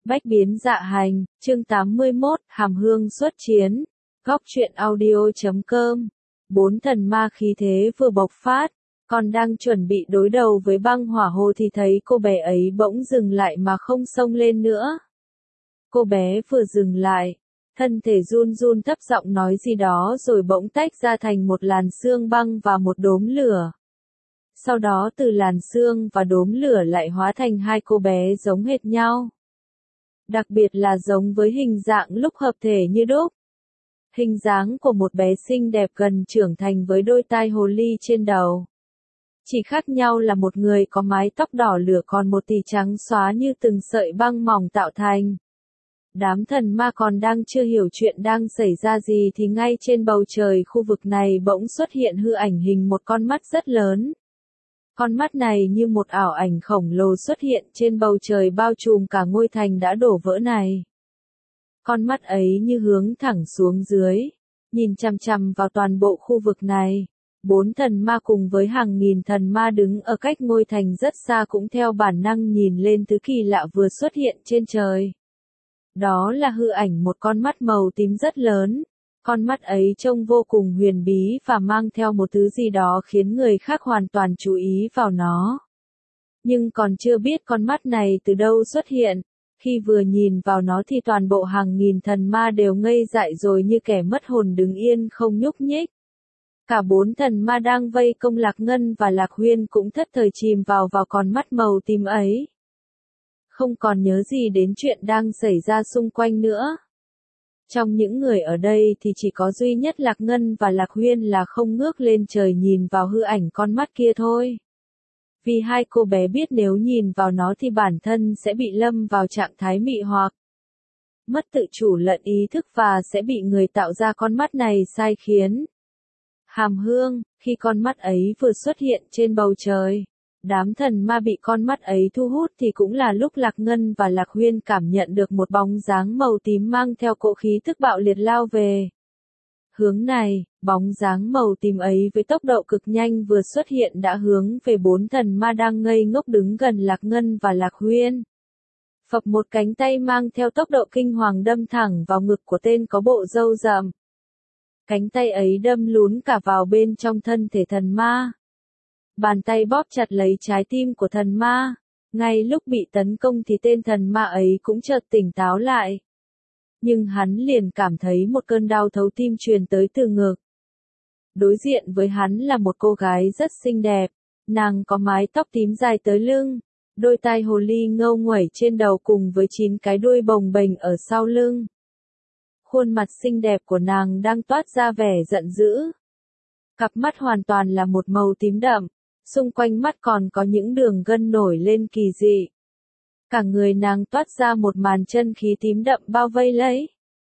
Bách biến dạ hành, chương 81, Hàm Hương xuất chiến. Góc truyện audio.com. Bốn thần ma khí thế vừa bộc phát, còn đang chuẩn bị đối đầu với băng hỏa hồ thì thấy cô bé ấy bỗng dừng lại mà không xông lên nữa. Cô bé vừa dừng lại, thân thể run run thấp giọng nói gì đó rồi bỗng tách ra thành một làn sương băng và một đốm lửa. Sau đó từ làn sương và đốm lửa lại hóa thành hai cô bé giống hệt nhau. Đặc biệt là giống với hình dạng lúc hợp thể như đúc. Hình dáng của một bé xinh đẹp gần trưởng thành với đôi tai hồ ly trên đầu. Chỉ khác nhau là một người có mái tóc đỏ lửa còn một thì trắng xóa như từng sợi băng mỏng tạo thành. Đám thần ma còn đang chưa hiểu chuyện đang xảy ra gì thì ngay trên bầu trời khu vực này bỗng xuất hiện hư ảnh hình một con mắt rất lớn. Con mắt này như một ảo ảnh khổng lồ xuất hiện trên bầu trời bao trùm cả ngôi thành đã đổ vỡ này. Con mắt ấy như hướng thẳng xuống dưới, nhìn chằm chằm vào toàn bộ khu vực này. Bốn thần ma cùng với hàng nghìn thần ma đứng ở cách ngôi thành rất xa cũng theo bản năng nhìn lên thứ kỳ lạ vừa xuất hiện trên trời. Đó là hư ảnh một con mắt màu tím rất lớn. Con mắt ấy trông vô cùng huyền bí và mang theo một thứ gì đó khiến người khác hoàn toàn chú ý vào nó. Nhưng còn chưa biết con mắt này từ đâu xuất hiện, khi vừa nhìn vào nó thì toàn bộ hàng nghìn thần ma đều ngây dại rồi như kẻ mất hồn đứng yên không nhúc nhích. Cả bốn thần ma đang vây công Lạc Ngân và Lạc Huyên cũng thất thời chìm vào con mắt màu tím ấy. Không còn nhớ gì đến chuyện đang xảy ra xung quanh nữa. Trong những người ở đây thì chỉ có duy nhất Lạc Ngân và Lạc Huyên là không ngước lên trời nhìn vào hư ảnh con mắt kia thôi. Vì hai cô bé biết nếu nhìn vào nó thì bản thân sẽ bị lâm vào trạng thái mị hoặc, mất tự chủ lẫn ý thức và sẽ bị người tạo ra con mắt này sai khiến. Hàm Hương, khi con mắt ấy vừa xuất hiện trên bầu trời, đám thần ma bị con mắt ấy thu hút thì cũng là lúc Lạc Ngân và Lạc Huyên cảm nhận được một bóng dáng màu tím mang theo cỗ khí tức bạo liệt lao về. Hướng này, bóng dáng màu tím ấy với tốc độ cực nhanh vừa xuất hiện đã hướng về bốn thần ma đang ngây ngốc đứng gần Lạc Ngân và Lạc Huyên. Phập một cánh tay mang theo tốc độ kinh hoàng đâm thẳng vào ngực của tên có bộ râu rậm. Cánh tay ấy đâm lún cả vào bên trong thân thể thần ma. Bàn tay bóp chặt lấy trái tim của thần ma. Ngay lúc bị tấn công thì tên thần ma ấy cũng chợt tỉnh táo lại. Nhưng hắn liền cảm thấy một cơn đau thấu tim truyền tới từ ngực. Đối diện với hắn là một cô gái rất xinh đẹp. Nàng có mái tóc tím dài tới lưng, đôi tai hồ ly ngâu nguẩy trên đầu cùng với 9 cái đuôi bồng bềnh ở sau lưng. Khuôn mặt xinh đẹp của nàng đang toát ra vẻ giận dữ. Cặp mắt hoàn toàn là một màu tím đậm, xung quanh mắt còn có những đường gân nổi lên kỳ dị. Cả người nàng toát ra một màn chân khí tím đậm bao vây lấy.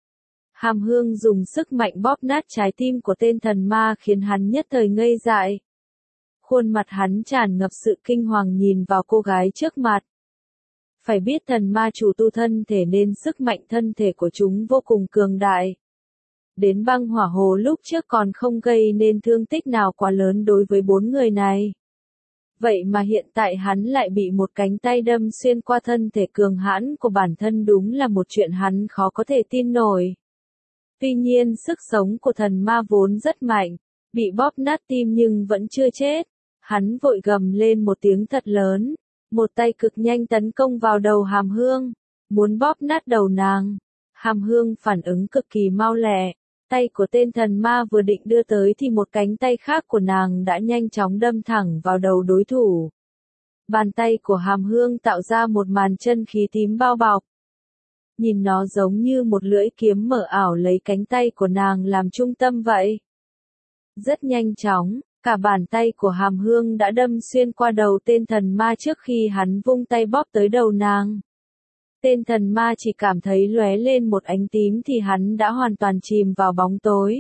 Hàm Hương dùng sức mạnh bóp nát trái tim của tên thần ma khiến hắn nhất thời ngây dại. Khuôn mặt hắn tràn ngập sự kinh hoàng nhìn vào cô gái trước mặt. Phải biết thần ma chủ tu thân thể nên sức mạnh thân thể của chúng vô cùng cường đại. Đến băng hỏa hồ lúc trước còn không gây nên thương tích nào quá lớn đối với bốn người này. Vậy mà hiện tại hắn lại bị một cánh tay đâm xuyên qua thân thể cường hãn của bản thân, đúng là một chuyện hắn khó có thể tin nổi. Tuy nhiên sức sống của thần ma vốn rất mạnh, bị bóp nát tim nhưng vẫn chưa chết. Hắn vội gầm lên một tiếng thật lớn, một tay cực nhanh tấn công vào đầu Hàm Hương, muốn bóp nát đầu nàng. Hàm Hương phản ứng cực kỳ mau lẹ. Tay của tên thần ma vừa định đưa tới thì một cánh tay khác của nàng đã nhanh chóng đâm thẳng vào đầu đối thủ. Bàn tay của Hàm Hương tạo ra một màn chân khí tím bao bọc. Nhìn nó giống như một lưỡi kiếm mở ảo lấy cánh tay của nàng làm trung tâm vậy. Rất nhanh chóng, cả bàn tay của Hàm Hương đã đâm xuyên qua đầu tên thần ma trước khi hắn vung tay bóp tới đầu nàng. Tên thần ma chỉ cảm thấy lóe lên một ánh tím thì hắn đã hoàn toàn chìm vào bóng tối.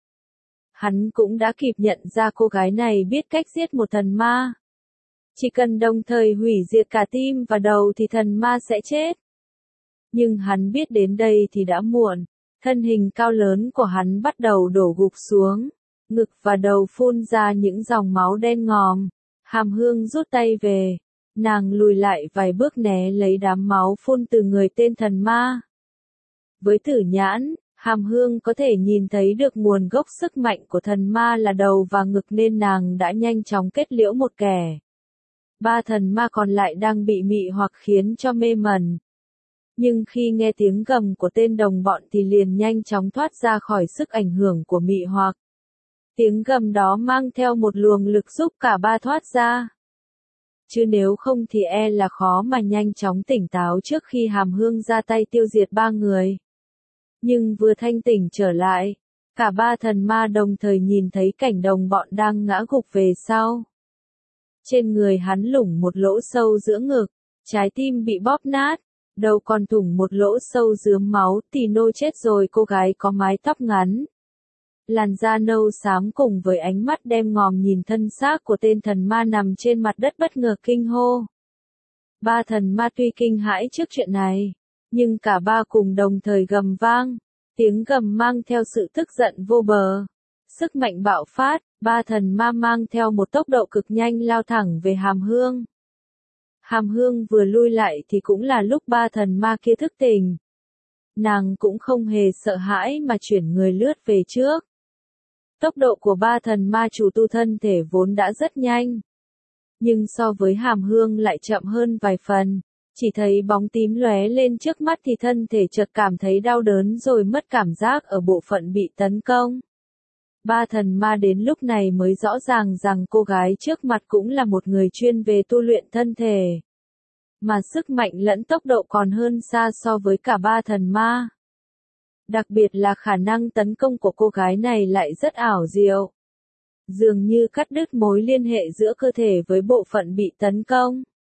Hắn cũng đã kịp nhận ra cô gái này biết cách giết một thần ma. Chỉ cần đồng thời hủy diệt cả tim và đầu thì thần ma sẽ chết. Nhưng hắn biết đến đây thì đã muộn. Thân hình cao lớn của hắn bắt đầu đổ gục xuống. Ngực và đầu phun ra những dòng máu đen ngòm. Hàm Hương rút tay về. Nàng lùi lại vài bước né lấy đám máu phun từ người tên thần ma. Với tử nhãn, Hàm Hương có thể nhìn thấy được nguồn gốc sức mạnh của thần ma là đầu và ngực nên nàng đã nhanh chóng kết liễu một kẻ. Ba thần ma còn lại đang bị mị hoặc khiến cho mê mẩn. Nhưng khi nghe tiếng gầm của tên đồng bọn thì liền nhanh chóng thoát ra khỏi sức ảnh hưởng của mị hoặc. Tiếng gầm đó mang theo một luồng lực giúp cả ba thoát ra. Chứ nếu không thì e là khó mà nhanh chóng tỉnh táo trước khi Hàm Hương ra tay tiêu diệt ba người. Nhưng vừa thanh tỉnh trở lại, cả ba thần ma đồng thời nhìn thấy cảnh đồng bọn đang ngã gục về sau. Trên người hắn lủng một lỗ sâu giữa ngực, trái tim bị bóp nát, đầu còn thủng một lỗ sâu rướm máu, Tino chết rồi. Cô gái có mái tóc ngắn, làn da nâu xám cùng với ánh mắt đen ngòm nhìn thân xác của tên thần ma nằm trên mặt đất bất ngờ kinh hô. Ba thần ma tuy kinh hãi trước chuyện này, nhưng cả ba cùng đồng thời gầm vang, tiếng gầm mang theo sự tức giận vô bờ. Sức mạnh bạo phát, ba thần ma mang theo một tốc độ cực nhanh lao thẳng về Hàm Hương. Hàm Hương vừa lui lại thì cũng là lúc ba thần ma kia thức tỉnh. Nàng cũng không hề sợ hãi mà chuyển người lướt về trước. Tốc độ của ba thần ma chủ tu thân thể vốn đã rất nhanh. Nhưng so với Hàm Hương lại chậm hơn vài phần. Chỉ thấy bóng tím lóe lên trước mắt thì thân thể chợt cảm thấy đau đớn rồi mất cảm giác ở bộ phận bị tấn công. Ba thần ma đến lúc này mới rõ ràng rằng cô gái trước mặt cũng là một người chuyên về tu luyện thân thể. Mà sức mạnh lẫn tốc độ còn hơn xa so với cả ba thần ma. Đặc biệt là khả năng tấn công của cô gái này lại rất ảo diệu. Dường như cắt đứt mối liên hệ giữa cơ thể với bộ phận bị tấn công.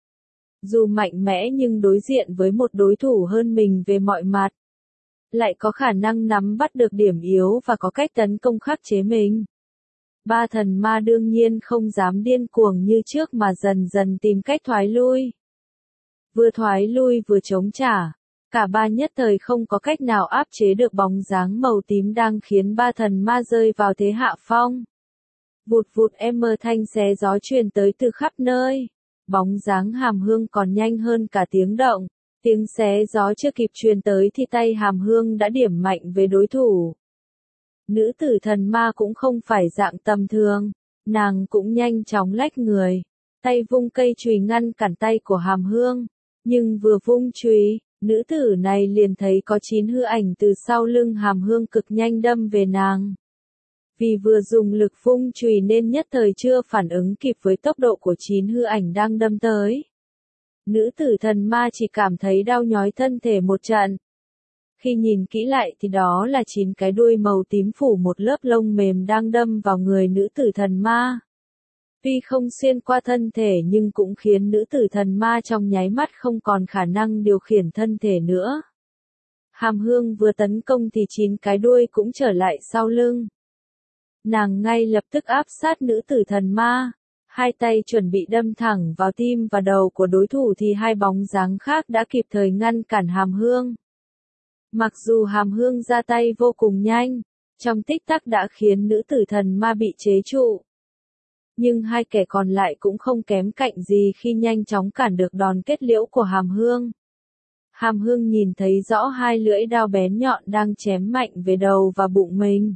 Dù mạnh mẽ nhưng đối diện với một đối thủ hơn mình về mọi mặt, lại có khả năng nắm bắt được điểm yếu và có cách tấn công khắc chế mình. Ba thần ma đương nhiên không dám điên cuồng như trước mà dần dần tìm cách thoái lui. Vừa thoái lui vừa chống trả, cả ba nhất thời không có cách nào áp chế được bóng dáng màu tím đang khiến ba thần ma rơi vào thế hạ phong. Vụt vụt thanh xé gió truyền tới từ khắp nơi. Bóng dáng Hàm Hương còn nhanh hơn cả tiếng động. Tiếng xé gió chưa kịp truyền tới thì tay Hàm Hương đã điểm mạnh về đối thủ. Nữ tử thần ma cũng không phải dạng tầm thường. Nàng cũng nhanh chóng lách người. Tay vung cây chùy ngăn cản tay của Hàm Hương. Nhưng vừa vung chùy, nữ tử này liền thấy có 9 hư ảnh từ sau lưng Hàm Hương cực nhanh đâm về nàng. Vì vừa dùng lực vung chùy nên nhất thời chưa phản ứng kịp với tốc độ của 9 hư ảnh đang đâm tới. Nữ tử thần ma chỉ cảm thấy đau nhói thân thể một trận. Khi nhìn kỹ lại thì đó là 9 cái đuôi màu tím phủ một lớp lông mềm đang đâm vào người nữ tử thần ma. Tuy không xuyên qua thân thể nhưng cũng khiến nữ tử thần ma trong nháy mắt không còn khả năng điều khiển thân thể nữa. Hàm Hương vừa tấn công thì 9 cái đuôi cũng trở lại sau lưng. Nàng ngay lập tức áp sát nữ tử thần ma, hai tay chuẩn bị đâm thẳng vào tim và đầu của đối thủ thì hai bóng dáng khác đã kịp thời ngăn cản Hàm Hương. Mặc dù Hàm Hương ra tay vô cùng nhanh, trong tích tắc đã khiến nữ tử thần ma bị chế trụ. Nhưng hai kẻ còn lại cũng không kém cạnh gì khi nhanh chóng cản được đòn kết liễu của Hàm Hương. Hàm Hương nhìn thấy rõ hai lưỡi đao bén nhọn đang chém mạnh về đầu và bụng mình.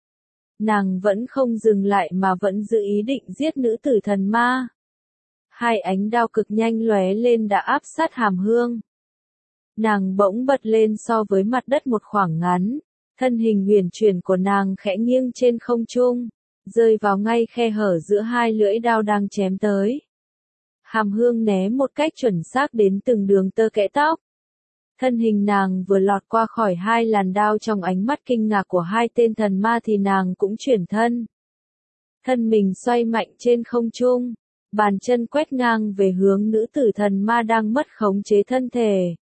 Nàng vẫn không dừng lại mà vẫn giữ ý định giết nữ tử thần ma. Hai ánh đao cực nhanh lóe lên đã áp sát Hàm Hương. Nàng bỗng bật lên so với mặt đất một khoảng ngắn, thân hình huyền chuyển của nàng khẽ nghiêng trên không trung, rơi vào ngay khe hở giữa hai lưỡi đao đang chém tới. Hàm Hương né một cách chuẩn xác đến từng đường tơ kẽ tóc. Thân hình nàng vừa lọt qua khỏi hai làn đao trong ánh mắt kinh ngạc của hai tên thần ma thì nàng cũng chuyển thân. Thân mình xoay mạnh trên không trung, bàn chân quét ngang về hướng nữ tử thần ma đang mất khống chế thân thể.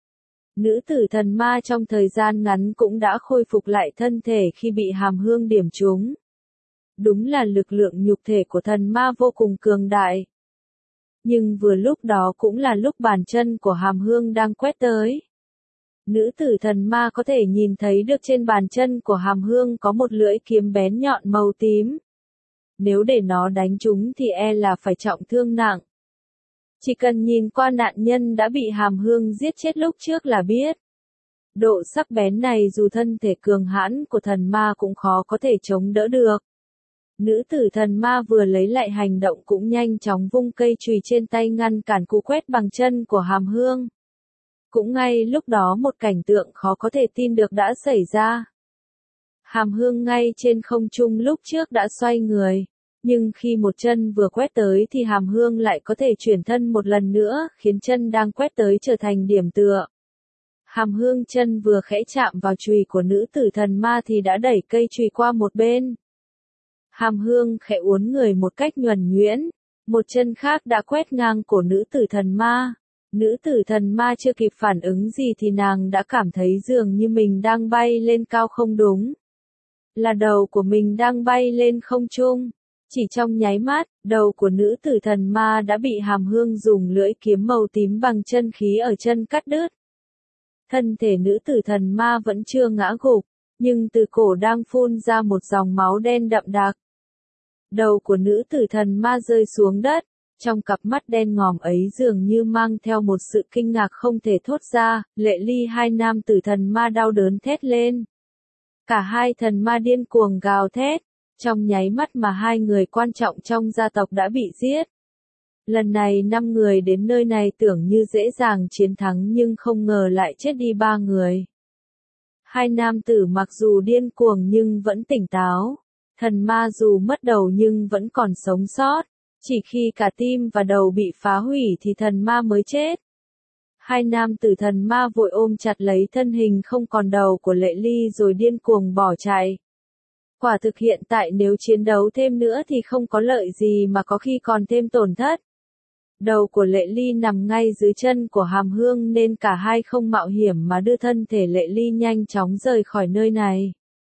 Nữ tử thần ma trong thời gian ngắn cũng đã khôi phục lại thân thể khi bị Hàm Hương điểm trúng. Đúng là lực lượng nhục thể của thần ma vô cùng cường đại. Nhưng vừa lúc đó cũng là lúc bàn chân của Hàm Hương đang quét tới. Nữ tử thần ma có thể nhìn thấy được trên bàn chân của Hàm Hương có một lưỡi kiếm bén nhọn màu tím. Nếu để nó đánh trúng thì e là phải trọng thương nặng. Chỉ cần nhìn qua nạn nhân đã bị Hàm Hương giết chết lúc trước là biết. Độ sắc bén này dù thân thể cường hãn của thần ma cũng khó có thể chống đỡ được. Nữ tử thần ma vừa lấy lại hành động cũng nhanh chóng vung cây chùy trên tay ngăn cản cú quét bằng chân của Hàm Hương. Cũng ngay lúc đó một cảnh tượng khó có thể tin được đã xảy ra. Hàm Hương ngay trên không trung lúc trước đã xoay người, nhưng khi một chân vừa quét tới thì Hàm Hương lại có thể chuyển thân một lần nữa, khiến chân đang quét tới trở thành điểm tựa. Hàm Hương chân vừa khẽ chạm vào chùy của nữ tử thần ma thì đã đẩy cây chùy qua một bên. Hàm Hương khẽ uốn người một cách nhuần nhuyễn, một chân khác đã quét ngang cổ nữ tử thần ma. Nữ tử thần ma chưa kịp phản ứng gì thì nàng đã cảm thấy dường như mình đang bay lên cao không đúng. Là đầu của mình đang bay lên không trung. Chỉ trong nháy mắt, đầu của nữ tử thần ma đã bị Hàm Hương dùng lưỡi kiếm màu tím bằng chân khí ở chân cắt đứt. Thân thể nữ tử thần ma vẫn chưa ngã gục, nhưng từ cổ đang phun ra một dòng máu đen đậm đặc. Đầu của nữ tử thần ma rơi xuống đất, trong cặp mắt đen ngòm ấy dường như mang theo một sự kinh ngạc không thể thốt ra, Lệ Ly hai nam tử thần ma đau đớn thét lên. Cả hai thần ma điên cuồng gào thét, trong nháy mắt mà hai người quan trọng trong gia tộc đã bị giết. Lần này 5 người đến nơi này tưởng như dễ dàng chiến thắng nhưng không ngờ lại chết đi 3 người. Hai nam tử mặc dù điên cuồng nhưng vẫn tỉnh táo. Thần ma dù mất đầu nhưng vẫn còn sống sót. Chỉ khi cả tim và đầu bị phá hủy thì thần ma mới chết. Hai nam tử thần ma vội ôm chặt lấy thân hình không còn đầu của Lệ Ly rồi điên cuồng bỏ chạy. Quả thực hiện tại nếu chiến đấu thêm nữa thì không có lợi gì mà có khi còn thêm tổn thất. Đầu của Lệ Ly nằm ngay dưới chân của Hàm Hương nên cả hai không mạo hiểm mà đưa thân thể Lệ Ly nhanh chóng rời khỏi nơi này.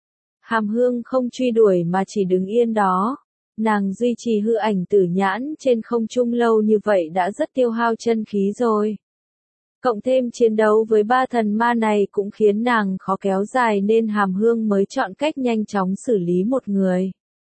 Hàm Hương không truy đuổi mà chỉ đứng yên đó. Nàng duy trì hư ảnh tử nhãn trên không trung lâu như vậy đã rất tiêu hao chân khí rồi. Cộng thêm chiến đấu với 3 thần ma này cũng khiến nàng khó kéo dài nên Hàm Hương mới chọn cách nhanh chóng xử lý một người.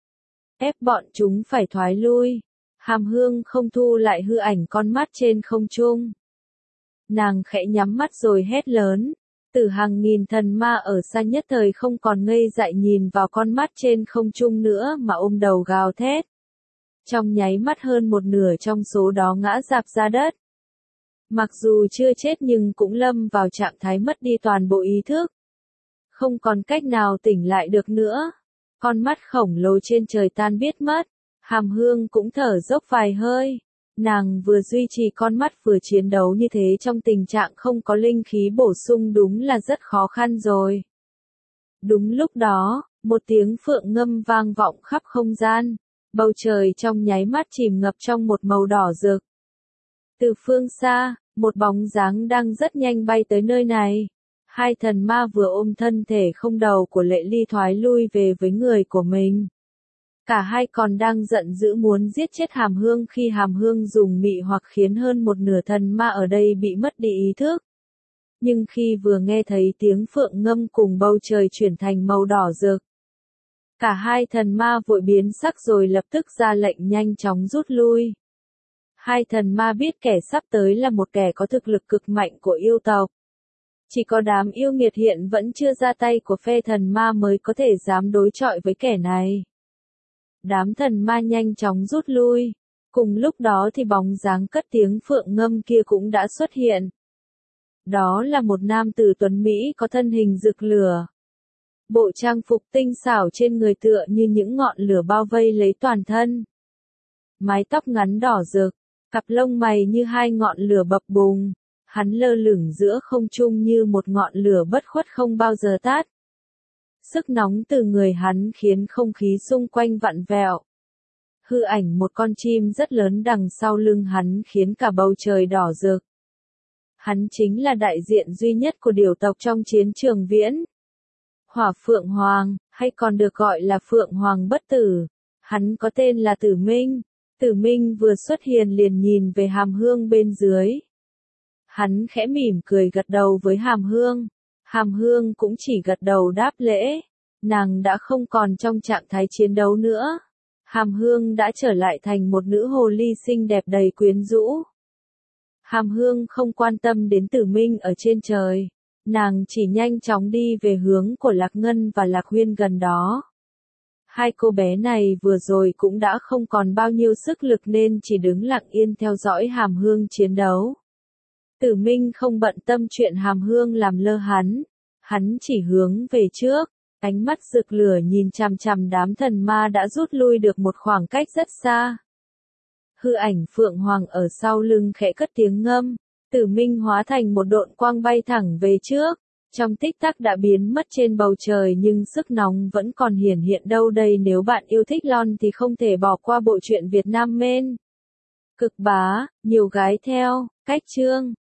Ép bọn chúng phải thoái lui. Hàm Hương không thu lại hư ảnh con mắt trên không trung. Nàng khẽ nhắm mắt rồi hét lớn. Từ hàng nghìn thần ma ở xa nhất thời không còn ngây dại nhìn vào con mắt trên không trung nữa mà ôm đầu gào thét. Trong nháy mắt hơn một nửa trong số đó ngã rạp ra đất. Mặc dù chưa chết nhưng cũng lâm vào trạng thái mất đi toàn bộ ý thức. Không còn cách nào tỉnh lại được nữa. Con mắt khổng lồ trên trời tan biết mất. Hàm Hương cũng thở dốc vài hơi. Nàng vừa duy trì con mắt vừa chiến đấu như thế trong tình trạng không có linh khí bổ sung đúng là rất khó khăn rồi. Đúng lúc đó, một tiếng phượng ngâm vang vọng khắp không gian. Bầu trời trong nháy mắt chìm ngập trong một màu đỏ rực. Từ phương xa, một bóng dáng đang rất nhanh bay tới nơi này. Hai thần ma vừa ôm thân thể không đầu của Lệ Ly thoái lui về với người của mình. Cả hai còn đang giận dữ muốn giết chết Hàm Hương khi Hàm Hương dùng mị hoặc khiến hơn một nửa thần ma ở đây bị mất đi ý thức. Nhưng khi vừa nghe thấy tiếng phượng ngâm cùng bầu trời chuyển thành màu đỏ rực. Cả hai thần ma vội biến sắc rồi lập tức ra lệnh nhanh chóng rút lui. Hai thần ma biết kẻ sắp tới là một kẻ có thực lực cực mạnh của yêu tộc. Chỉ có đám yêu nghiệt hiện vẫn chưa ra tay của phe thần ma mới có thể dám đối chọi với kẻ này. Đám thần ma nhanh chóng rút lui. Cùng lúc đó thì bóng dáng cất tiếng phượng ngâm kia cũng đã xuất hiện. Đó là một nam tử tuấn Mỹ có thân hình rực lửa. Bộ trang phục tinh xảo trên người tựa như những ngọn lửa bao vây lấy toàn thân. Mái tóc ngắn đỏ rực, cặp lông mày như hai ngọn lửa bập bùng. Hắn lơ lửng giữa không trung như một ngọn lửa bất khuất không bao giờ tắt. Sức nóng từ người hắn khiến không khí xung quanh vặn vẹo. Hư ảnh một con chim rất lớn đằng sau lưng hắn khiến cả bầu trời đỏ rực. Hắn chính là đại diện duy nhất của điểu tộc trong chiến trường viễn. Hỏa Phượng Hoàng, hay còn được gọi là Phượng Hoàng bất tử. Hắn có tên là Tử Minh. Tử Minh vừa xuất hiện liền nhìn về Hàm Hương bên dưới. Hắn khẽ mỉm cười gật đầu với Hàm Hương. Hàm Hương cũng chỉ gật đầu đáp lễ. Nàng đã không còn trong trạng thái chiến đấu nữa. Hàm Hương đã trở lại thành một nữ hồ ly xinh đẹp đầy quyến rũ. Hàm Hương không quan tâm đến Tử Minh ở trên trời. Nàng chỉ nhanh chóng đi về hướng của Lạc Ngân và Lạc Huyên gần đó. Hai cô bé này vừa rồi cũng đã không còn bao nhiêu sức lực nên chỉ đứng lặng yên theo dõi Hàm Hương chiến đấu. Tử Minh không bận tâm chuyện Hàm Hương làm lơ hắn chỉ hướng về trước, ánh mắt rực lửa nhìn chằm chằm đám thần ma đã rút lui được một khoảng cách rất xa. Hư ảnh Phượng Hoàng ở sau lưng khẽ cất tiếng ngâm, Tử Minh hóa thành một độn quang bay thẳng về trước, trong tích tắc đã biến mất trên bầu trời nhưng sức nóng vẫn còn hiển hiện đâu đây. Nếu bạn yêu thích lon thì không thể bỏ qua bộ truyện Việt Nam Men. Cực bá, nhiều gái theo, cách chương.